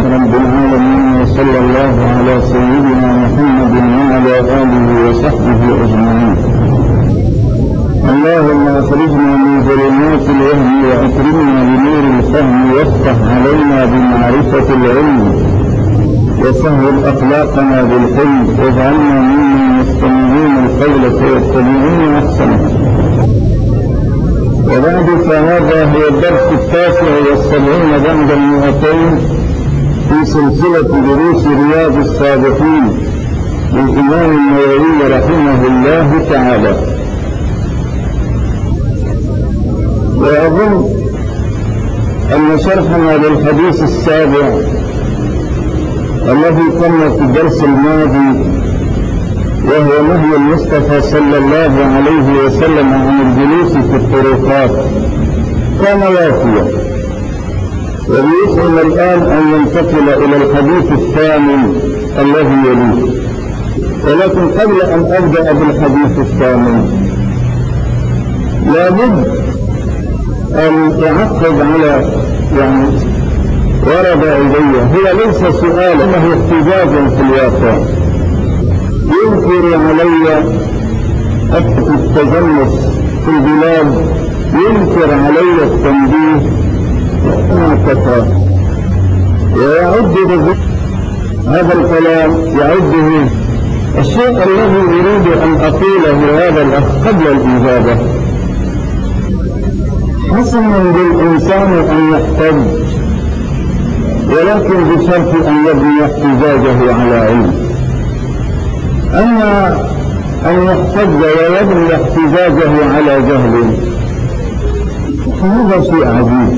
رب العالمين، وصلى الله على سيدنا محمد وعلى آله وصحبه أجمعين. اللهم أخرجنا من ظلمات الوهم وأكرمنا بنور الفهم، وافتح علينا بمعرفة العلم، وسهل أخلاقنا بالحلم، واجعلنا ممن يستمعون القول فيتبعون أحسنه. وبعد، فهذا هو الدرس 79 بعد 200 في سلسلة دروس رياض الصالحين للإمام النووي رحمه الله تعالى. وأظن أن شرحنا للحديث السابع الذي كنا في الدرس الماضي، وهو نهي المصطفى صلى الله عليه وسلم عن الجلوس في الطرقات، كان وافيا. وبيسأل الآن أن ينتقل إلى الحديث الثامن الذي يليه. ولكن قبل أن أبدأ بالحديث الثامن لابد أن أعقب على ورد إلي، هو ليس سؤالا، إنه احتجاج في الواقع. ينكر علي التجنس في البلاد، ينكر علي التنبيه وما ويعد هذا الكلام، يعده الشيء الذي أريد أن أقوله هذا الأخ قبل الإجابة. حسن بالإنسان أن يحتج، ولكن بشرط أن يبني احتجاجه على علم. أما أن يحتج ويبني احتجاجه على جهل فهذا شيء عجيب.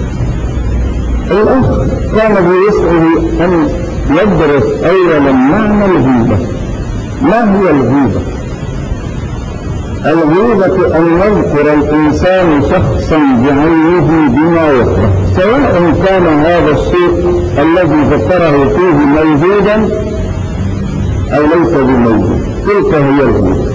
الأخ كان بيسأل أن يدرس أولا معنى الغيبة. ما هي الغيبة؟ الغيبة أن يذكر الإنسان شخصا بعينه بما يكره، سواء كان هذا الشيء الذي ذكره فيه موجودا أو ليس بموجود، تلك هي الغيبة.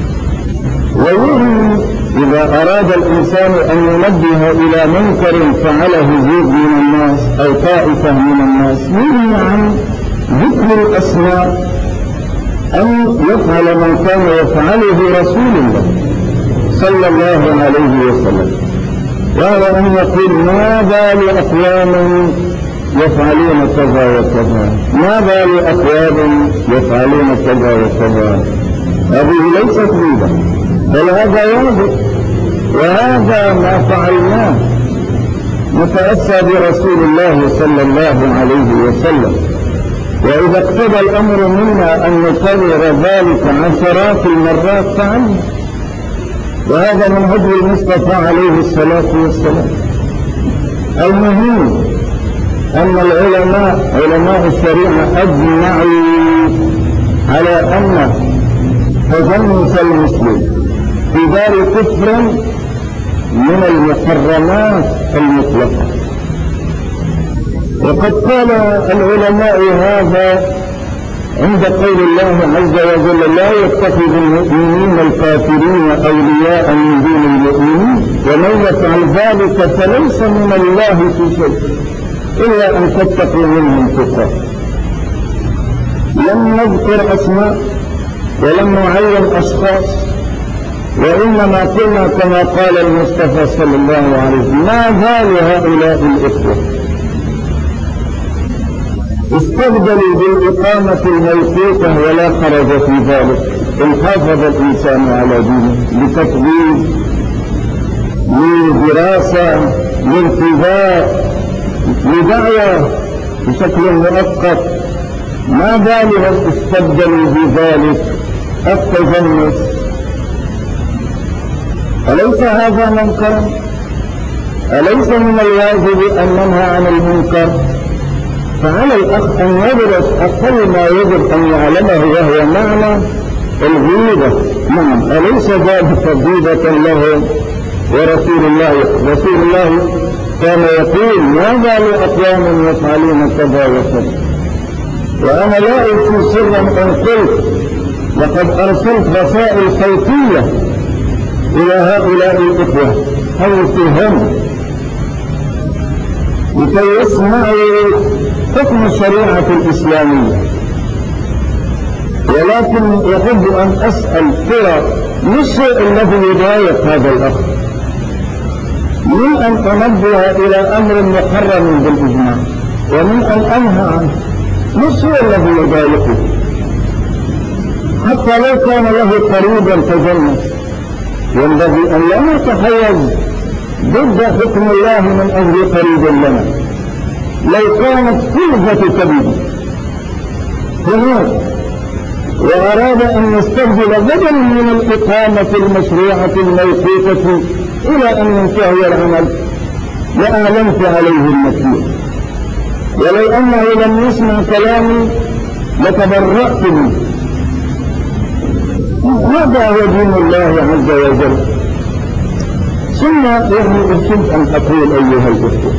ويهم إذا أراد الإنسان أن ينبه إلى منكر فعله جزء من الناس أو طائفة من الناس، يهم عن ذكر الأسماء أن يفعل ما كان يفعله رسول الله صلى الله عليه وسلم، وهو أن يقول: ما بال أقوام يفعلون كذا وكذا، ما بال أقوام يفعلون كذا وكذا. هذه ليست غيبة، بل هذا واجب، وهذا ما فعلناه نتأسى برسول الله صلى الله عليه وسلم. وإذا اقتضى الأمر منا أن نكرر ذلك عشرات المرات فعلنا، وهذا من هدي المصطفى عليه الصلاة والسلام. المهم أن العلماء، علماء الشريعة، أجمعوا على أن تجنس المسلم في دار كفر من المحرمات المطلقة. وقد قال العلماء هذا عند قول الله عز وجل: لا يتخذ المؤمنين الكافرين أولياء من دون المؤمنين، ومن يفعل ذلك فليس من الله في شيء إلا أن تتقوا منهم تقى. لم نذكر أسماء ولم نعين أشخاص، وإنما قلنا كما قال المصطفى صلى الله عليه وسلم: ما بال هؤلاء الإخوة استبدلوا بالإقامة الموقوتة ولا خرج في ذلك، إن حافظ الإنسان على دينه لتطبيق، لدراسة، لارتباط، لدعوة بشكل مؤقت. ما بالهم استبدلوا بذلك التجنس؟ أليس هذا منكرا؟ أليس من الواجب أن ننهى عن المنكر؟ فعلى الأخ أن يدرس أقل ما يجب أن يعلمه، وهو معنى الغيبة. نعم، أليس ذلك غيبة له ورسول الله؟ رسول الله كان يقول: ما بال أقوام يفعلون كذا وكذا. وأنا لا أوفي سرا أن قلت لقد أرسلت رسائل صوتية إلى هؤلاء الإخوة حيث هم لكي يسمعوا حكم الشريعة الإسلامية، ولكن أحب أن أسأل ترى ما الشيء الذي يضايق هذا الأخ من أن أنبه إلى أمر محرم بالإجماع ومن أن أنهى عنه؟ ما الشيء الذي يضايقه؟ حتى لو كان له قريبا تجنس ينبغي أن لا نتحيز ضد حكم الله من أجل قريب لنا. لو كانت كلفة كبيرة هناك وأراد أن يستبدل بدلا من الإقامة المشروعة الموقوفة إلى أن ينتهي العمل لأعلمت عليه المسير، ولو أنه لم يسمع كلامي لتبرأت منه. هذا هو دين الله عز وجل. ثم أحب أن أقول أيها الأخوة،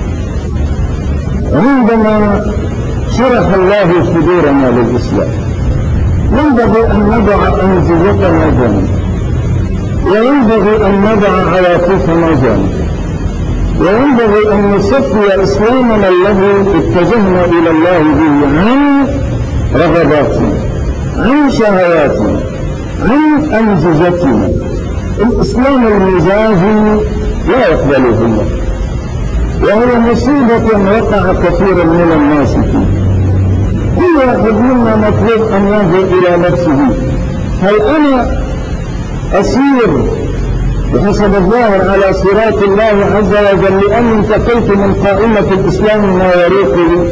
عندما شرح الله صدورنا للإسلام ينبغي أن نضع أنزلتنا جانب، وينبغي أن نضع عواطفنا جانب، وينبغي أن نصفي إسلامنا الذي اتجهنا إلى الله به عن رغباتنا، عن شهواتنا، عن أنزلتنا. الإسلام المزاجي لا يقبله الله، وهي مصيبة وقع كثير من الناس فيه. كل واحد منا مطلوب أن ينظر إلى نفسه، هل أنا أسير بحسب الظاهر على صراط الله عز وجل لأني انتقلت من قائمة الإسلام ما يريقه،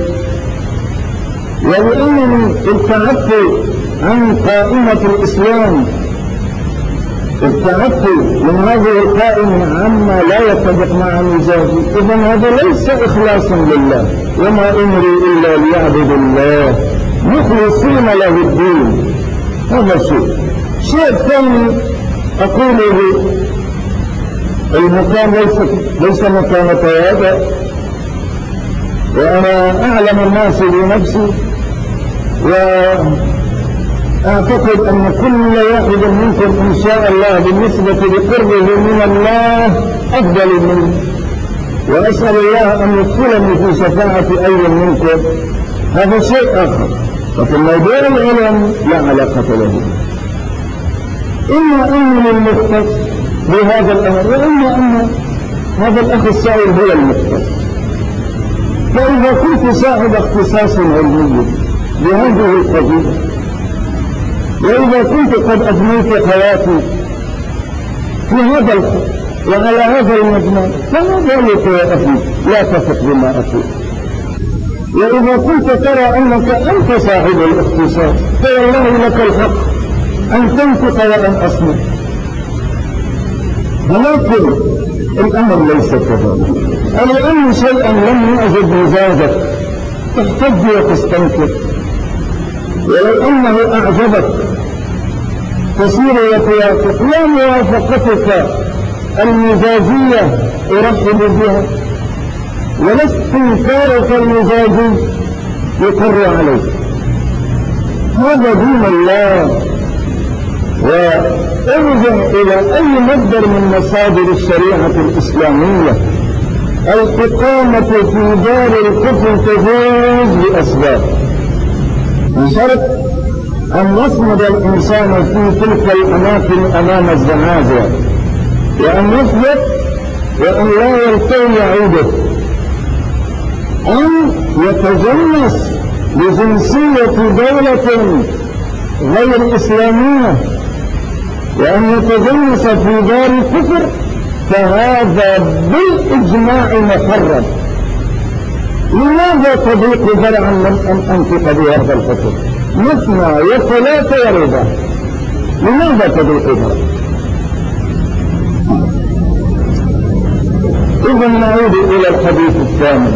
ولأنني ابتعدت عن قائمة الإسلام، ابتعدت من هذه القائمة عما لا يتفق مع مزاجي، إذن هذا ليس إخلاصا لله. وما أمري إلا ليعبدوا الله مخلصين له الدين. هذا شيء ثاني أقوله، المكان ليس مكان تواضع، وأنا أعلم الناس بنفسي، وأعتقد أن كل واحد منكم إن شاء الله بالنسبة لقربه من الله أفضل منه، وأسأل الله أن يدخلني في شفاعة أي منكم. هذا شيء آخر، وفي موضوع العلم لا علاقة له. إما أنني المختص بهذا الأمر، وإما أن هذا الأخ السائل هو المختص. فإذا كنت صاحب اختصاص علمي بهذه القضية، وإذا كنت قد أبنيت حياتي في هذا الخط وعلى هذا المجمع، فما ذلك يا أخي لا تثق بما أقول. وإذا كنت ترى أنك أنت صاحب الاختصاص فوالله لك الحق أن تنطق وأن أصمت، ولكن الأمر ليس كذلك. لأن شيئا لم يعجب مزاجك تحتج وتستنكر، ولو أنه أعجبك تصير وتوافق. لا موافقتك المزاجية أرحب بها، ولا استنكارك المزاجي يقر عليك. هذا دين الله. وارجع إلى أي مصدر من مصادر الشريعة الإسلامية، الإقامة في دار الكفر تجوز لأسباب، بشرط أن يصمد الإنسان في تلك الأماكن أمام الزنازع، وأن يثبت وأن لا يلتوي عوده، أن يتجنس بجنسية دولة غير إسلامية، وأن يتجنس في دار الكفر، فهذا بالإجماع محرم. لماذا تضيق ذرعا من أن أنطق بهذا الحكم؟ مثنى وثلاث ورباع، لماذا تضيق ذرعا؟ إذا نعود إلى الحديث الثاني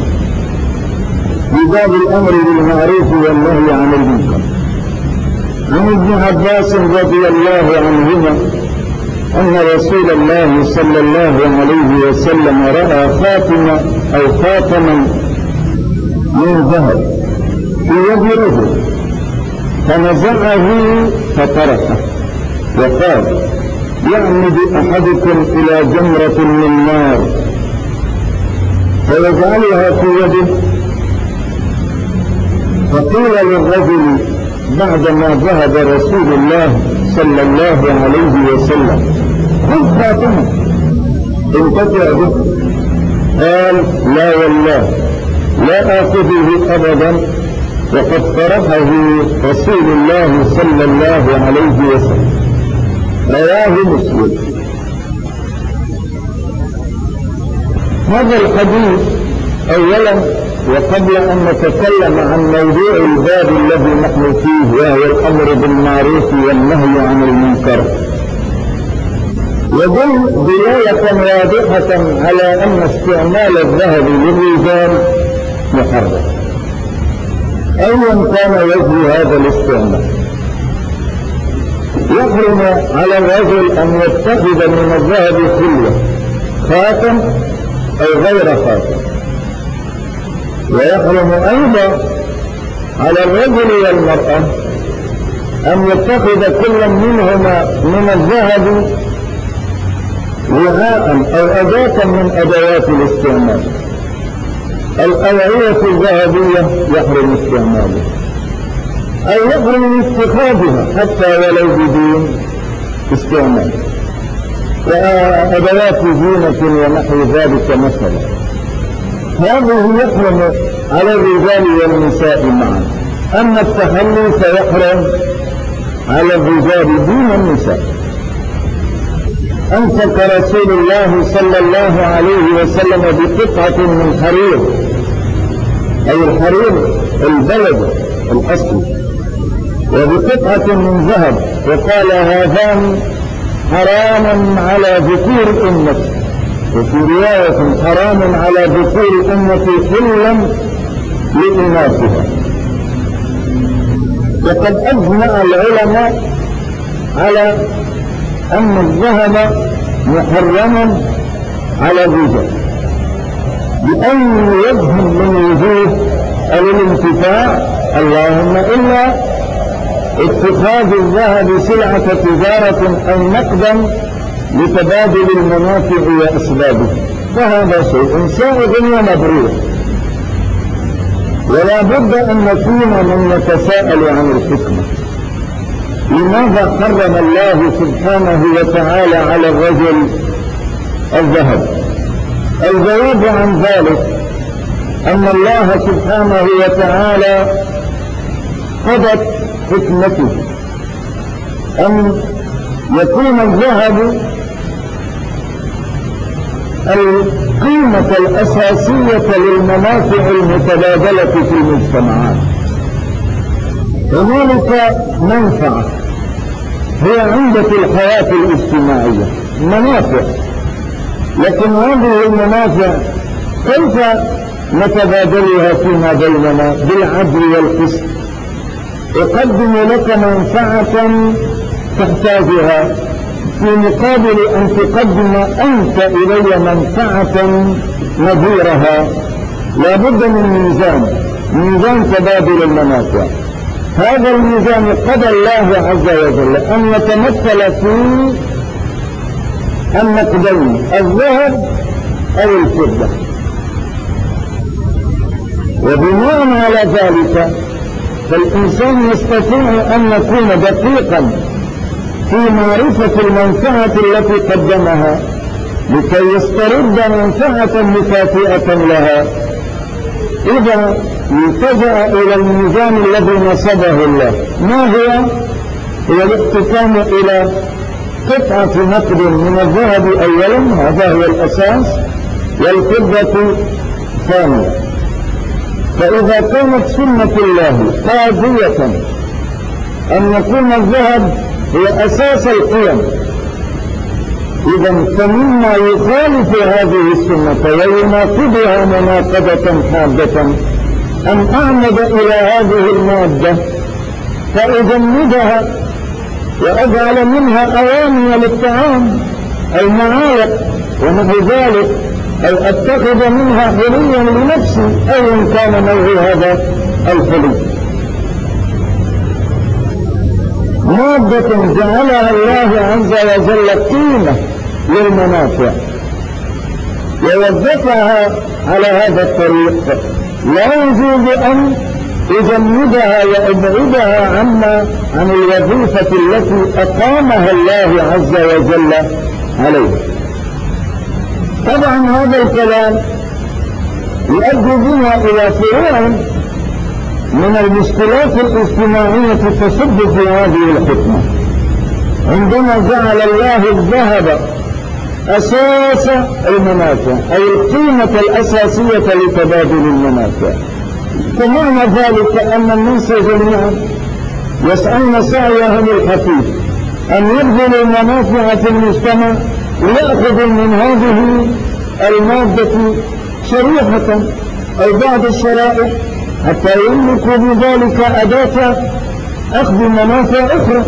بباب الأمر بالمعروف والنهي عن المنكر. عن ابن عباس رضي الله عنهما أن رسول الله صلى الله عليه وسلم رأى خاتما أو خاتما من ذهب في يد رجل فنزعه فتركه، وقال: يعمد أحدكم إلى جمرة من نار فيجعلها في يده فقيل للرجل بعدما ذهب رسول الله صلى الله عليه وسلم: خذ خاتمه انتفع به. قال: لا والله لا آخذه أبدا، وقد طرحه رسول الله صلى الله عليه وسلم. رواه مسلم. هذا الحديث أولا، وقبل أن نتكلم عن موضوع الباب الذي نحن فيه وهو الأمر بالمعروف والنهي عن المنكر، يدل دلالة واضحة على أن استعمال الذهب للرجال محرم أيا كان وجه هذا الاستعمال. يحرم على الرجل أن يتخذ من الذهب خلية، خاتم أو غير خاتم. ويحرم أيضا على الرجل والمرأة أن يتخذ كل منهما من الذهب وعاء أو أداة من أدوات الاستعمال. الأوعية الذهبية يحرم استعمالها أو يحرم اتخاذها حتى ولو بدون استعمال، وأدوات زينة ونحو ذلك مثلا. هذه يحرم على الرجال والنساء معا. أما التحلي فيحرم على الرجال دون النساء. أمسك رسول الله صلى الله عليه وسلم بقطعة من حرير، أي الحرير البلد الأصلي، وبقطعة من ذهب، وقال: هذان حرام على ذكور أمتي، وفي رواية: حرام على ذكور أمتي حلا لإناثها. وقد أجمع العلماء على أن الذهب محرم على الرجال بأي وجه من وجوه الانتفاع، اللهم إلا اتخاذ الذهب سلعة تجارة أو نقدا لتبادل المنافع وأسبابه، فهذا شيء سائغ ومبرور. ولا بد أن نكون من نتساءل عن الحكمة. لماذا حرم الله سبحانه وتعالى على الرجل الذهب؟ الجواب عن ذلك أن الله سبحانه وتعالى قضت حكمته أن يكون الذهب القيمة الأساسية للمنافع المتبادلة في المجتمعات. هنالك منفعة هي عمدة الحياة الاجتماعية، منافع، لكن هذه المنافع كيف نتبادلها فيما بيننا؟ بالعدل والقسط. أقدم لك منفعة تحتاجها في مقابل أن تقدم أنت إلي منفعة نظيرها. لا بد من ميزان تبادل المنافع. هذا الميزان قضى الله عز وجل أن يتمثل في النقدين: الذهب أو الفضة. وبناء على ذلك فالإنسان يستطيع أن يكون دقيقا في معرفة المنفعة التي قدمها لكي يسترد منفعة مكافئة لها. إذا التجأ إلى الميزان الذي نصبه الله، ما هو الاحتكام إلى قطعة نقد من الذهب أولا، هذا هو الأساس، والفضة ثانيا. فإذا كانت سنة الله قاضية أن يكون الذهب هو أساس القيم، إذا فمما يخالف هذه السنة ويناقضها مناقضة حادة أن أعمد إلى هذه المادة فأجمدها وأجعل منها أواني للطعام أو معالق ونحو ذلك، أو أتخذ منها حليا لنفسي أيا كان نوع هذا الحلي. مادة جعلها الله عز وجل قيمة للمنافع ووظفها على هذا الطريق، لا يجوز أن يجمدها ويبعدها عن الوظيفة التي أقامها الله عز وجل عليها. طبعا هذا الكلام يؤدي بنا إلى فروع من المشكلات الاجتماعية تصب في هذه الحكمة. عندما جعل الله الذهب أساس المنافع أي القيمة الأساسية لتبادل المنافع، فمعنى ذلك أن الناس جميعا يسعون سعيهم الحثيث أن يبذلوا المنافع في المجتمع ويأخذوا من هذه المادة شريحة أو بعض الشرائح حتى يملكوا بذلك أداة أخذ منافع أخرى.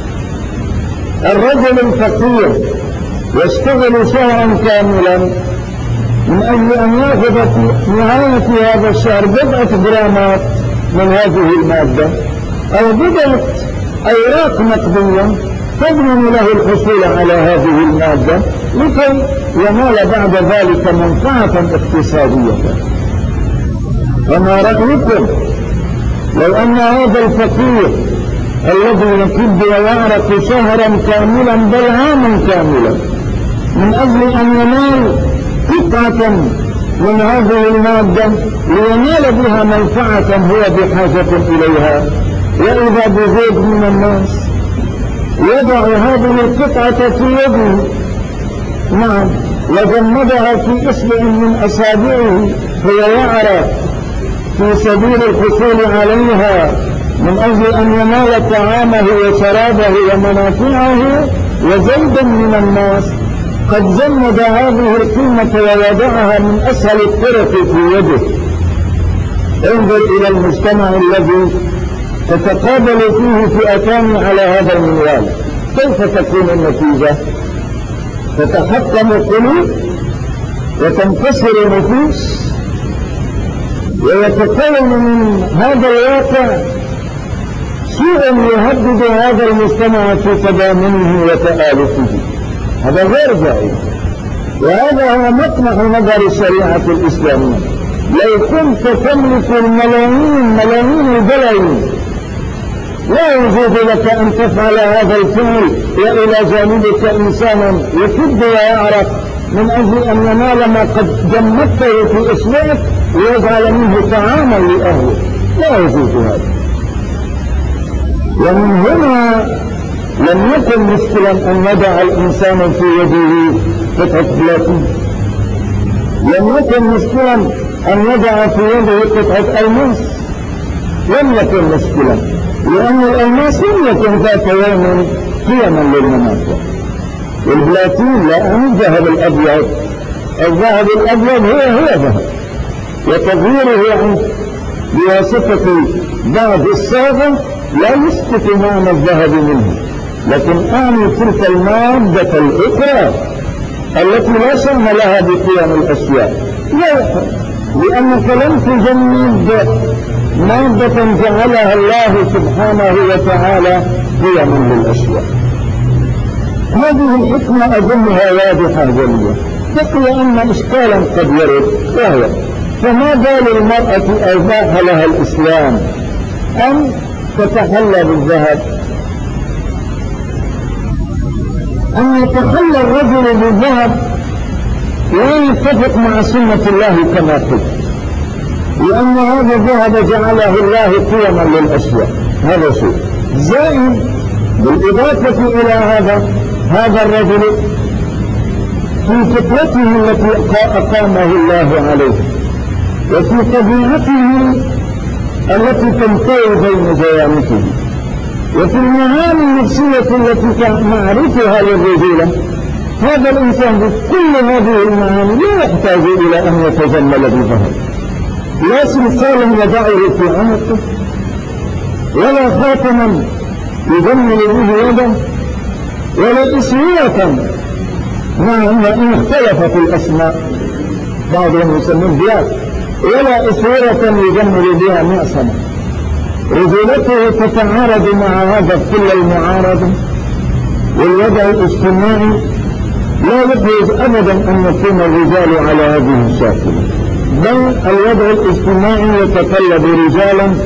الرجل الفقير يشتغل شهرا كاملا من أجل أن يأخذ في نهاية هذا الشهر 7 جرامات من هذه المادة أو 7 أوراق نقدية تضمن له الحصول على هذه المادة لكي ينال بعد ذلك منفعة اقتصادية. فما رأيكم لو أن هذا الفقير الذي يكد ويعرق شهرا كاملا بل عاما كاملا من أجل أن ينال قطعة من هذه المادة لينال بها منفعة هو بحاجة إليها، وإذا بزيد من الناس يضع هذه القطعة في يده، نعم، وجمدها في إصبع من أصابعه هو يعرق في سبيل الحصول عليها من أجل أن ينال طعامه وشرابه ومنافعه، وزيد من الناس قد جمد هذه القيمة ووضعها من أسهل الطرق في يده. انظر إلى المجتمع الذي تتقابل فيه فئتان على هذا المنوال، كيف تكون النتيجة؟ تتحطم القلوب وتنكسر النفوس ويتكون من هذا الواقع شيء يهدد هذا المجتمع في تضامنه وتآلفه. هذا غير جائز، وهذا هو مطمح نظر الشريعة الإسلامية. لو كنت تملك ملايين البلايين لا يجوز لك أن تفعل هذا الفعل وإلى جانبك إنسانا يكد ويعرق من أجل أن ينال ما قد جمدته في إصبعك ويجعل منه طعاما لأهله، لا يجوز هذا. ومن هنا لم يكن مشكلا أن يضع الإنسان في يده قطعة بلاتين، لم يكن مشكلا أن يضع في يده قطعة ألماس، لم يكن مشكلا، لأن الألماس لم يكن ذات يوم قيما للمنافع. والبلاتين لا عن الذهب الأبيض، الذهب الأبيض هو ذهب، وتغييره بواسطة بعض الصاغة لا يسقط معنى الذهب منه، لكن أعني تلك المادة الأخرى التي لا شأن لها بقيم الأشياء، لا يحب، لأنك لم تجمد مادة جعلها الله سبحانه وتعالى قيما للأشياء. هذه الحكمة أظنها واضحة جلية. بقي أن إشكالا قد يرد، وهو فما بال المرأة أباح لها الإسلام أن تتحلى بالذهب، أن يتحلى الرجل بالذهب لا يتفق مع سنة الله كما قلت، لأن هذا الذهب جعله الله قيما للأشياء، هذا شيء زائد. بالإضافة إلى هذا الرجل في فطرته التي أقامه الله عليه وفي طبيعته التي تنتهي بين جوانبه وفي المعاني النفسية التي نعرفها للرجولة، هذا الإنسان بكل هذه المعاني لا يحتاج إلى أن يتجمل بذهب، لا سلسال يضعه في عنقه ولا خاتما يجمل به يده ولا إسوية، نعم وإن اختلفت الأسماء بعضهم يسمون بيات، ولا إسوية يجمل بها معصمة. رجولته تتعارض مع هذا كل المعارضة، والوضع الاجتماعي لا يجوز أبدا أن يكون الرجال على هذه الشاكلة، بل الوضع الاجتماعي يتطلب رجالا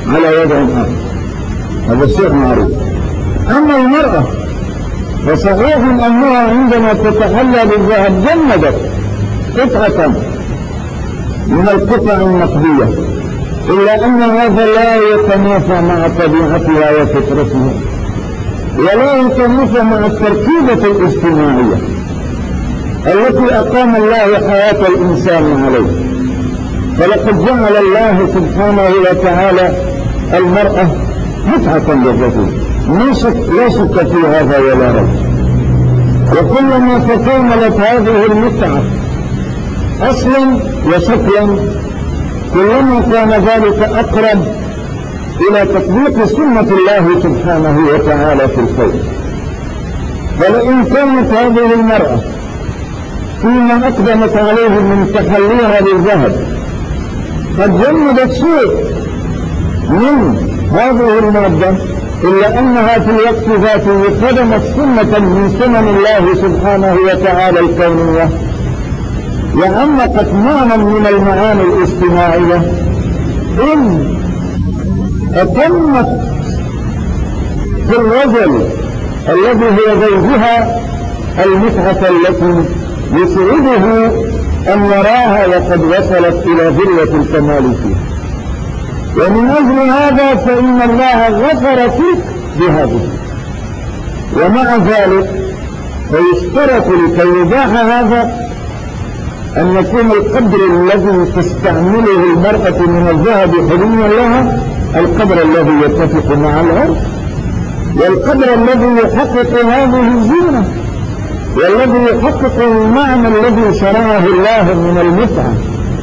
على وضع آخر، هذا شيء معروف. أما المرأة فصحيح أنها عندما تتحلى بالذهب جمدت قطعة من القطع النقدية، إلا أن هذا لا يتنافى مع طبيعتها وفطرتها، ولا يتنافى مع التركيبة الاجتماعية التي أقام الله حياة الإنسان عليه. فلقد جعل الله سبحانه وتعالى المرأة متعة للرجل، لا شك في هذا ولا ريب. وكلما تكاملت هذه المتعة أصلا وشكلا كلما كان ذلك أقرب إلى تطبيق سنة الله سبحانه وتعالى في الكون. ولئن كانت هذه المرأة فيما أقدمت عليه من تحليها بالذهب قد جمدت شيء من هذه المادة، إلا أنها في الوقت ذاته خدمت سنة من سنن الله سبحانه وتعالى الكونية، وعمقت معنى من المعاني الاجتماعية إن أتمت في الرجل الذي هو زوجها المتعة التي يسعده أن يراها وقد وصلت إلى ذروة الكمال فيه. ومن أجل هذا فإن الله غفر فيك بهذه، ومع ذلك فيشترط لكي يباح هذا أن يكون القدر الذي تستعمله المرأة من الذهب حليا لها القدر الذي يتفق مع العرف، والقدر الذي يحقق هذه الزينة، والذي يحقق المعنى الذي شرعه الله من المتعة.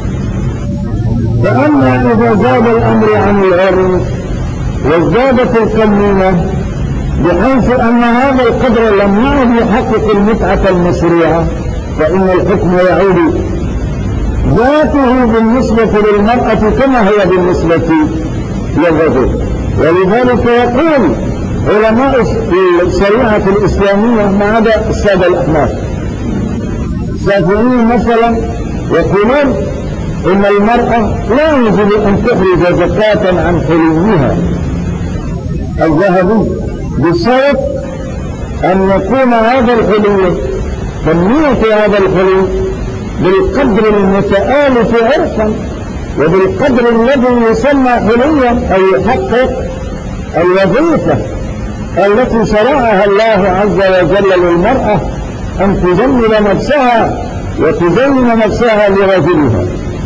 فأما إذا زاد الأمر عن العرف وازدادت الكمية بحيث أن هذا القدر لم يعد يحقق المتعة المشروعة، فإن الحكم يعود ذاته بالنسبة للمرأة كما هي بالنسبة للرجل. ولذلك يقول علماء الشريعة الإسلامية ما عدا السادة الأحناف الشافعيين مثلا يقولون إن المرأة لا يجب أن تخرج زكاة عن حليها الذهبي بشرط أن يكون هذا الحلي كمية هذا الحلي بالقدر المتآلف عرفا وبالقدر الذي يسمى حليا أو يحقق الوظيفة التي شرعها الله عز وجل للمرأة أن تجمل نفسها وتزين نفسها لرجلها.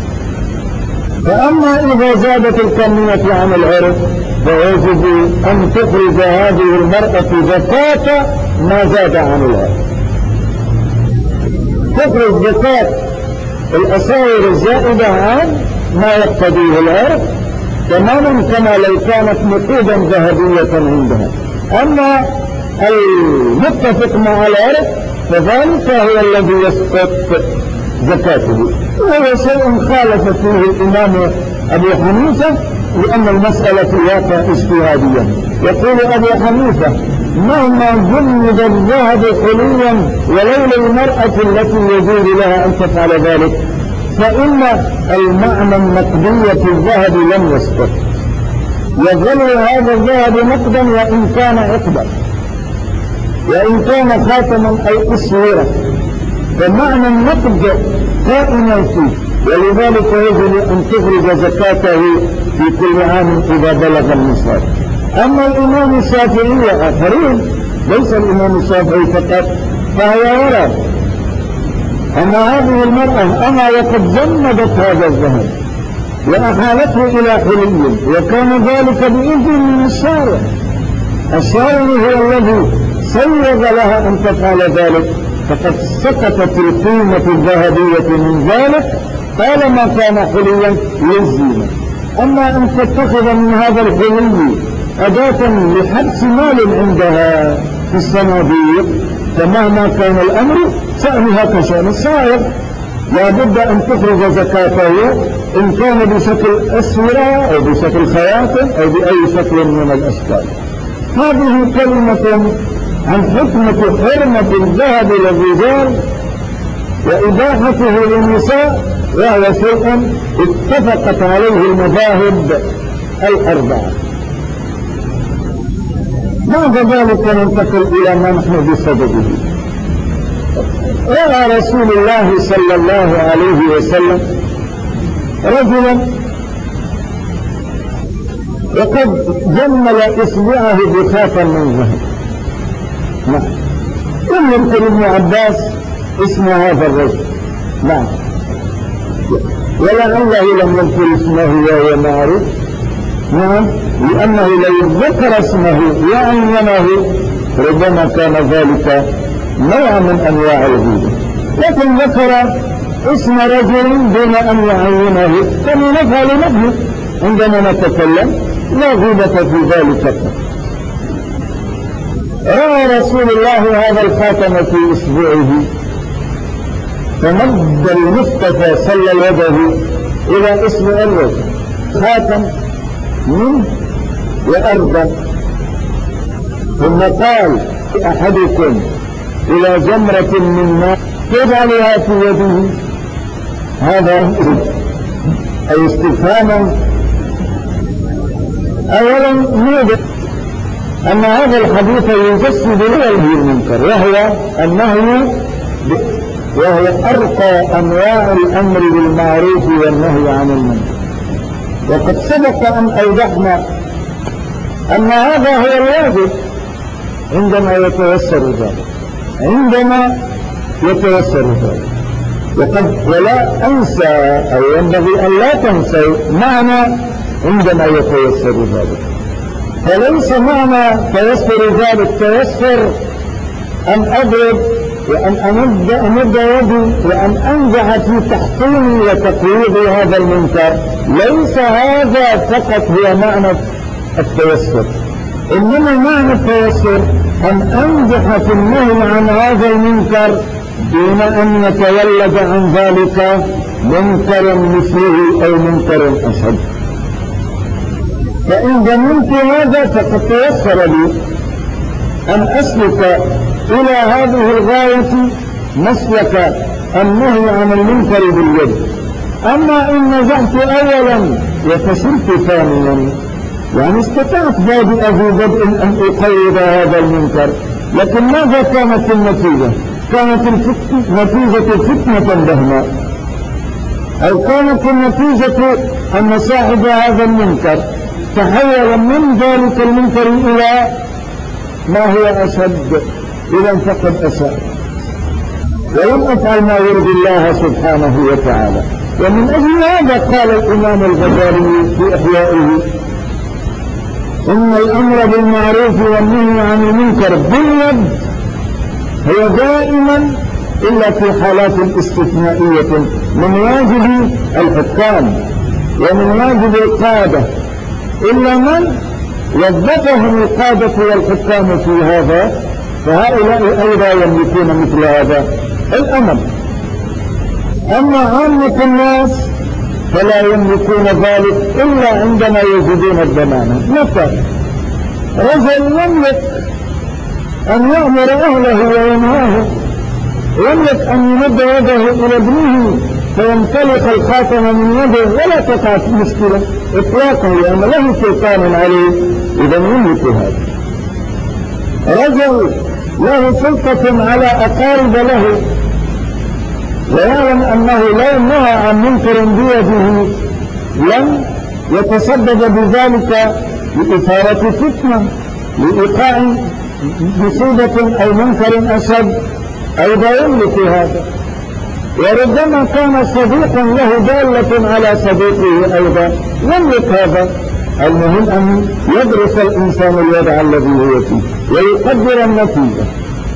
فأما إذا زادت الكمية عن العرف فيجب أن تخرج هذه المرأة زكاة ما زاد عن العرف، تخرج زكاة الأساور الزائدة عن ما يقتضيه العرف تماما كما لو كانت نقودا ذهبية عندها. أما المتفق مع العرف فذلك هو الذي يسقط زكاته، وهو شيء خالف فيه الإمام أبو حنيفة لأن المسألة في واقع اجتهادية. يقول أبو حنيفة مهما جمد الذهب حليا ولولا المرأة التي يجوز لها أن تفعل ذلك فإن المعنى النقدي في الذهب لم يسقط، يظل هذا الذهب نقدا وإن كان عقدا وإن كان خاتما أو أسورة، فمعنى النقد قائما فيه. ولذلك يجب أن تخرج زكاته في كل عام إذا بلغ النصاب. أما الإمام الشافعي وآخرين ليس الإمام الشافعي فقط فهو يرى أن هذه المرأة أما وقد جمدت هذا الذهب وأحالته إلى حلي وكان ذلك بإذن من الشارع، الشارع هو الذي سيغ لها أن تفعل ذلك، فقد سقطت القيمة الذهبية من ذلك طالما كان حليا للزينة. أما أن تتخذ من هذا الحلي أداة لحبس مال عندها في الصناديق فمهما كان الأمر شأنها كشأن السائر، لا بد أن تخرج زكاته إن كان بشكل أسورة أو بشكل خياطة أو بأي شكل من الأشكال. هذه كلمة عن حكمة حرمة الذهب للرجال وإباحته للنساء، وهو شيء اتفقت عليه المذاهب الأربعة. بعد ذلك ننتقل إلى ما نحن بصدده. رأى رسول الله صلى الله عليه وسلم رجلا وقد جمل إصبعه بخاتم من ذهب. نعم. لم يذكر ابن عباس اسم هذا الرجل. نعم. ولعله لم يذكر اسمه وهو معروف. نعم. لأنه لو ذكر اسمه وعينه ربما كان ذلك نوع من أنواع الغيبة، لكن ذكر اسم رجل دون أن يعينه كما نفعل نحن عندما نتكلم، لا غيبة في ذلك. رأى رسول الله هذا الخاتم في إصبعه فمد المصطفى صلى يده إلى إصبع الرجل، خاتم منه وأرضا، ثم قال أحدكم إلى جمرة من ماء تجعلها في يده. هذا أي استفهاما. أولا نوجد أن هذا الحديث يجسد النهي المنكر، وهو أرقى أنواع الأمر بالمعروف والنهي عن المنكر. وقد سبق أن أوضحنا أن هذا هو الواجب عندما يتيسر ذلك، ولا أنسى أو ينبغي أن لا تنسوا معنى عندما يتيسر ذلك. فليس معنى تيسر ذلك تيسر أن أضرب وأن أمد يدي وأن أنجح في تحصيل وتقويض هذا المنكر. ليس هذا فقط هو معنى التيسر، إنما معنى التيسر أن أنجح في النهي عن هذا المنكر دون أن يتولد عن ذلك منكر مثله أو منكر أشد. فإن ضمنت هذا فقد تيسر لي أن أسلك إلى هذه الغاية مسلك النهي عن المنكر باليد. أما إن نجحت أولا وفشلت ثانيا، يعني استطعت بادئ ذي بدء أن أقيد هذا المنكر، لكن ماذا كانت النتيجة؟ كانت نتيجة فتنة بهماء، أو كانت النتيجة أن صاحب هذا المنكر تحول من ذلك المنكر إلى ما هو أشد، إذا فقد أساء ولم أفعل ما يرضي الله سبحانه وتعالى. ومن أجل هذا قال الإمام الغزالي في إحيائه: إن الأمر بالمعروف والنهي عن المنكر باليد هو دائما إلا في حالات استثنائية من واجب الحكام ومن واجب القادة، إلا من وظفهم القادة والحكام في هذا، فهؤلاء أيضا يملكون مثل هذا الأمر. أما عامة الناس فلا يملكون ذلك إلا عندما يجدون الضمانة. مثلا رجل يملك أن يأمر أهله وينهاهم، يملك أن يمد يده إلى ابنه فينطلق الخاتم من يده ولا تقع مشكلة إطلاقا، لأن له سلطان عليه، إذا يملك هذا. رجل له سلطة على أقارب له ويعلم أنه لو نهى عن منكر بيده لم يتسبب بذلك لإثارة فتنة، لإيقاع مصيبة أو منكر أشد، أيضا يملك هذا. وربما كان صديقا له دالة على صديقه أيضا يملك هذا. المهم أن يدرس الإنسان الوضع الذي هو فيه ويقدر النتيجة.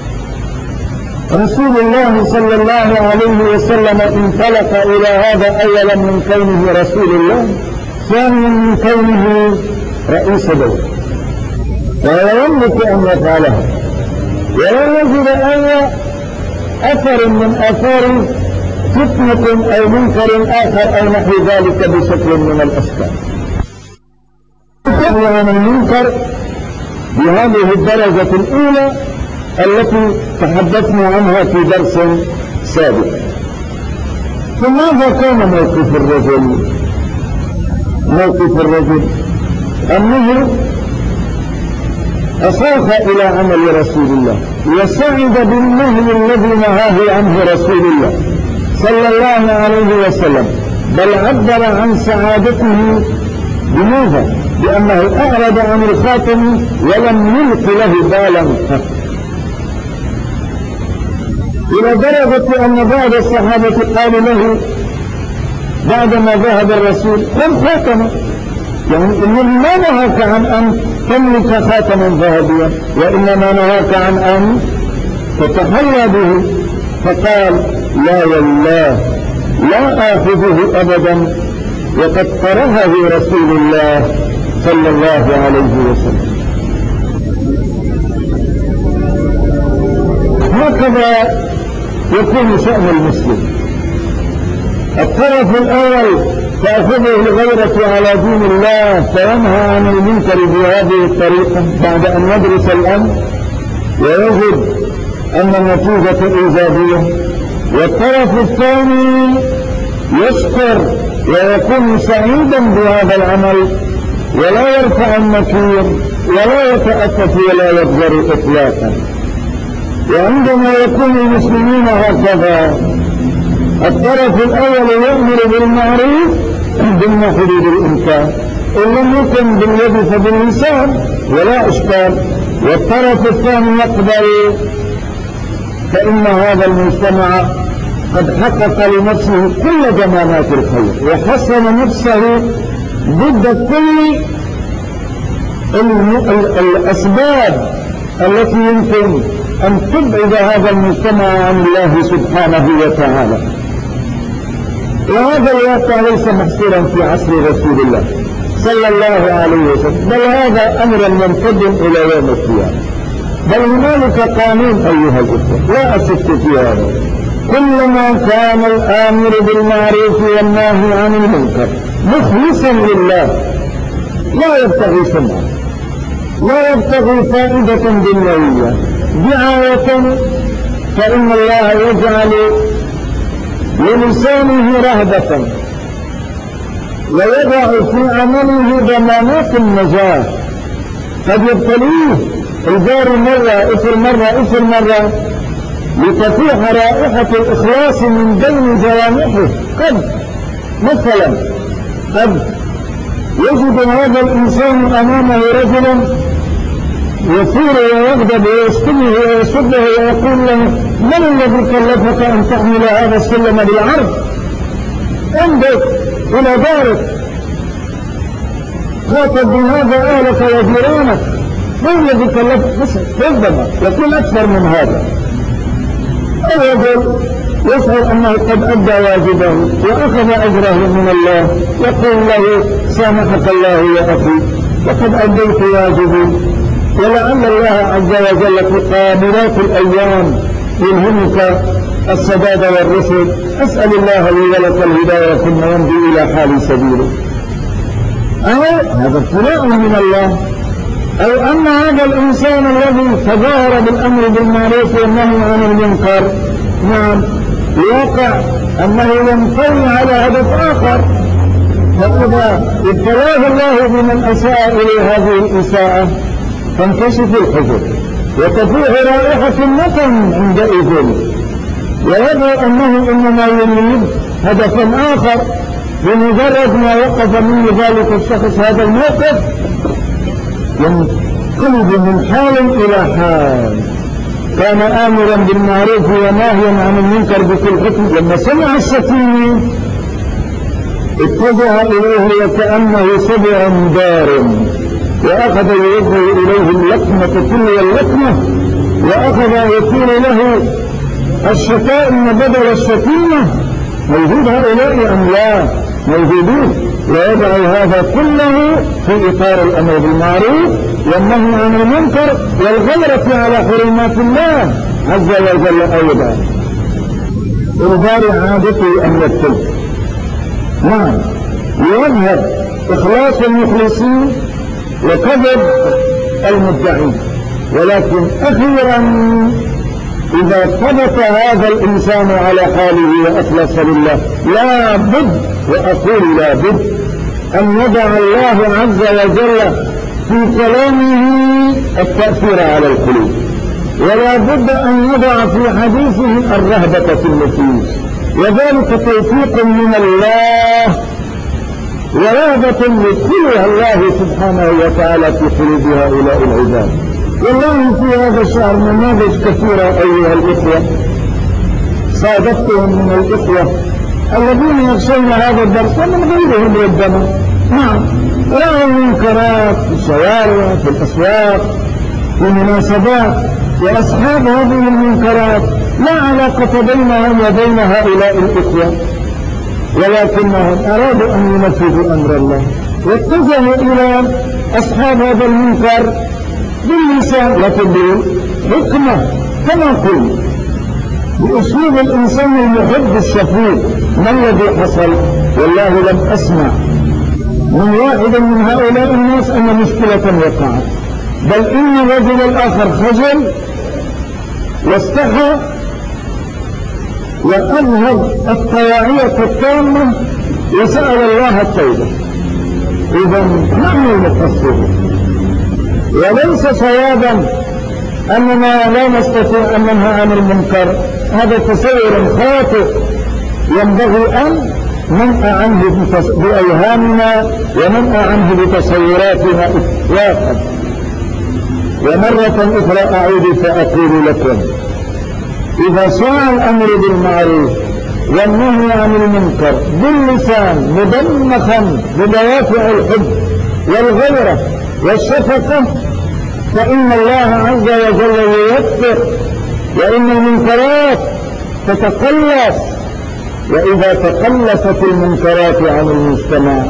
رسول الله صلى الله عليه وسلم انطلق إلى هذا أولا من كونه رسول الله، ثانيا من كونه رئيس دولة، وهو يملك أن يفعلها، ولا يجد أي أثر من آثار فتنة أو منكر آخر أو نحو ذلك بشكل من الأشكال. نحن عن المنكر بهذه الدرجة الأولى التي تحدثنا عنها في درس سابق. فماذا كان موقف الرجل؟ أنه أصاخ إلى عمل رسول الله وسعد بالنهي الذي نهاه عنه رسول الله صلى الله عليه وسلم، بل عبر عن سعادته بماذا؟ بأنه أعرض عن الخاتم ولم يلق له بالا قط، إلى درجة أن بعض الصحابة قالوا له بعدما ذهب الرسول خذ خاتمه، يعني إنه ما نهاك عن أن تملك خاتما ذهبيا، وإنما نهاك عن أن تتحلى به. فقال لا والله لا آخذه أبدا، وقد كرهه رسول الله صلى الله عليه وسلم. هكذا يكون شأن المسلم. الطرف الأول تأخذه الغيرة على دين الله فينهى عن المنكر بهذه الطريقة بعد أن يدرس الأمر ويجد أن النتيجة إيجابية. والطرف الثاني يشكر ويكون سعيدا بهذا العمل ولا يرفع النكير ولا يتأسف ولا يبذر إطلاقا. وعندما يكون المسلمين هكذا، الطرف الأول يأمر بالمعروف ضمن حدود الإمكان، إن لم يكن باليد فباللسان ولا إشكال، والطرف الثاني يقبل، فإن هذا المجتمع قد حقق لنفسه كل جمالات الخير وحسن نفسه ضد كل الأسباب التي يمكن أن تبعد هذا المجتمع عن الله سبحانه وتعالى. وهذا الواقع ليس محصورا في عصر رسول الله صلى الله عليه وسلم، بل هذا أمر يمتد إلى يوم القيامة. بل هنالك قانون أيها الأخوة لا أشك في هذا، كلما كان الآمر بالمعروف والناهي عن المنكر مخلصا لله لا يبتغي سمعة لا يبتغي فائدة دنيوية دعاية، فإن الله يجعل للسانه رهبة ويضع في عمله ضمانات النجاة. قد يبتليه الجار مرة إثر مرة لتفيح رائحة الإخلاص من بين جوانحه. قد مثلا يجد هذا الإنسان أمامه رجلا يثير ويغضب ويشتمه ويسبه ويقول له من الذي كلفك أن تحمل هذا السلم بالعرض؟ انظر إلى دارك، خاطب بهذا أهلك وجيرانك، من الذي كلفك؟ ربما يكون أكثر من هذا. الرجل يشعر أنه قد أدى واجبه وأخذ أجره من الله، يقول له سامحك الله يا أخي وقد أديت واجبي، ولعل الله عز وجل في قابلات الأيام يلهمك السداد والرشد. أسأل الله لي ولك الهداية ثم يمضي إلى حال سبيله. هذا ابتلاء من الله. أو أن هذا الإنسان الذي تظاهر بالأمر بالمعروف والنهي عن المنكر نعم الواقع أنه ينطوي على هدف آخر، فإذا ابتلاه الله بمن أساء إلى هذه الإساءة تنكشف الحجر وتفيح رائحة النتن عندئذ، ويدعو أنه إنما يريد هدفا آخر. بمجرد ما وقف منه ذلك الشخص هذا الموقف ينقلب من حال إلى حال. كان آمرا بالمعروف وناهيا عن المنكر بكل حكم، لما سمع الشتيم اتجه إليه وكأنه سبع دار وأخذ يوجه إليه اللقمة تلو اللقمة، وأخذ يثير له الشتائم بدل الشتيمة. موجود هؤلاء أم لا؟ موجودون. ويدعو هذا كله في إطار الأمر بالمعروف والنهي عن المنكر والغيرة على حرمات الله عز وجل. أيضا إظهار عادته أن يتلف نعم يظهر إخلاص المخلصين وكذب المدعين، ولكن أخيرا إذا ثبت هذا الإنسان على حاله وأخلص لله لا بد، وأقول لا بد، أن يضع الله عز وجل في كلامه التأثير على القلوب، ولا بد أن يضع في حديثه الرهبة في النفوس، وذلك توفيق من الله ورهبة يدخلها الله سبحانه وتعالى في قلوب هؤلاء العباد. والله في هذا الشهر نماذج كثيرة أيها الإخوة، صادفتهم من الإخوة الذين يخشون هذا الدرس ومن غيرهم ربما. نعم، رأوا المنكرات في الشوارع، في الأسواق، في مناسبات، وأصحاب هذه المنكرات لا علاقة بينهم وبين هؤلاء الإخوة، ولكنهم أرادوا أن ينفذوا أمر الله واتجهوا إلى أصحاب هذا المنكر باللسان، لكن بالحكمة كما قلت، بأسلوب الإنسان المحب الشفيق. ما الذي حصل؟ والله لم أسمع من واحد من هؤلاء الناس أن مشكلة وقعت، بل إن الرجل الآخر خجل واستحى وأظهر الطواعية التامة وسأل الله التوبة. إذا نحن المقصرون، وليس صوابا أننا لا نستطيع أن ننهى عن المنكر، هذا تصور خاطئ ينبغي أن ننهى عنه بأوهامنا وننهى عنه بتصوراتنا إطلاقا. ومرة أخرى أعود فأقول لكم، إذا صاع الأمر بالمعروف والنهي عن المنكر باللسان مدمخا بدوافع الحب والغيرة والشفقة، فإن الله عز وجل يوفق، وإن المنكرات تتقلص. وإذا تقلصت المنكرات عن المجتمع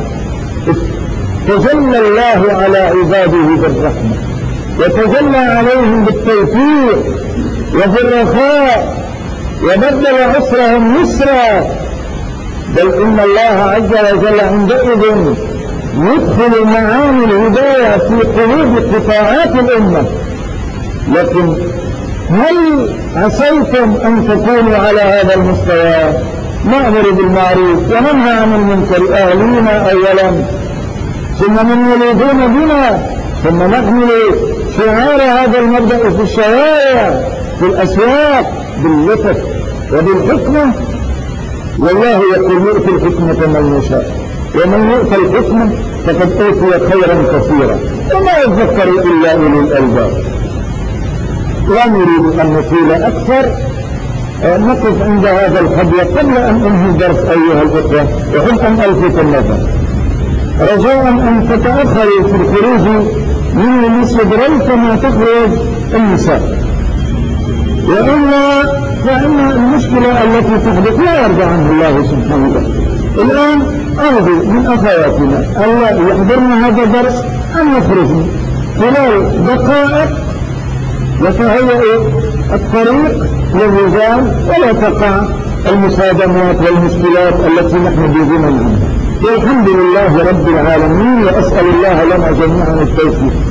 تجلى الله على عباده بالرحمة، وتجلى عليهم بالتوفيق وبالرخاء، وبدل عسرهم يسرا. بل إن الله عز وجل عندئذ يدخل معاني الهداية في قلوب قطاعات الأمة. لكن هل عسيتم أن تكونوا على هذا المستوى؟ نأمر بالمعروف وننهى عن المنكر أهلينا أولا، ثم من يليدون بنا، ثم نحمل شعار هذا المبدأ في الشوارع في الأسواق باللطف وبالحكمة. والله يقول يؤتي الحكمة من يشاء، ومن يؤتى الحكمة فقد أوتي خيرا كثيرا وما يذكر إلا أولي الألباب. لا نريد أن نطيل أكثر، نقف عند هذا الحد. قبل أن أنهي الدرس أيها الأخوة أحب أن ألفت النظر، رجاء أن تتأخروا في الخروج من المسجد ريثما تخرج النساء، وإلا فإن المشكلة التي تحدث لا يرضى عنها الله سبحانه وتعالى. الآن أرجو من أخواتنا ألا يحضرنا هذا الدرس أن يخرجوا خلال دقائق يتهيأ الطريق للرجال، ولا تقع المصادمات والمشكلات التي نحن بذمن عنها. والحمد لله رب العالمين، وأسأل الله لنا جميعا التوفيق.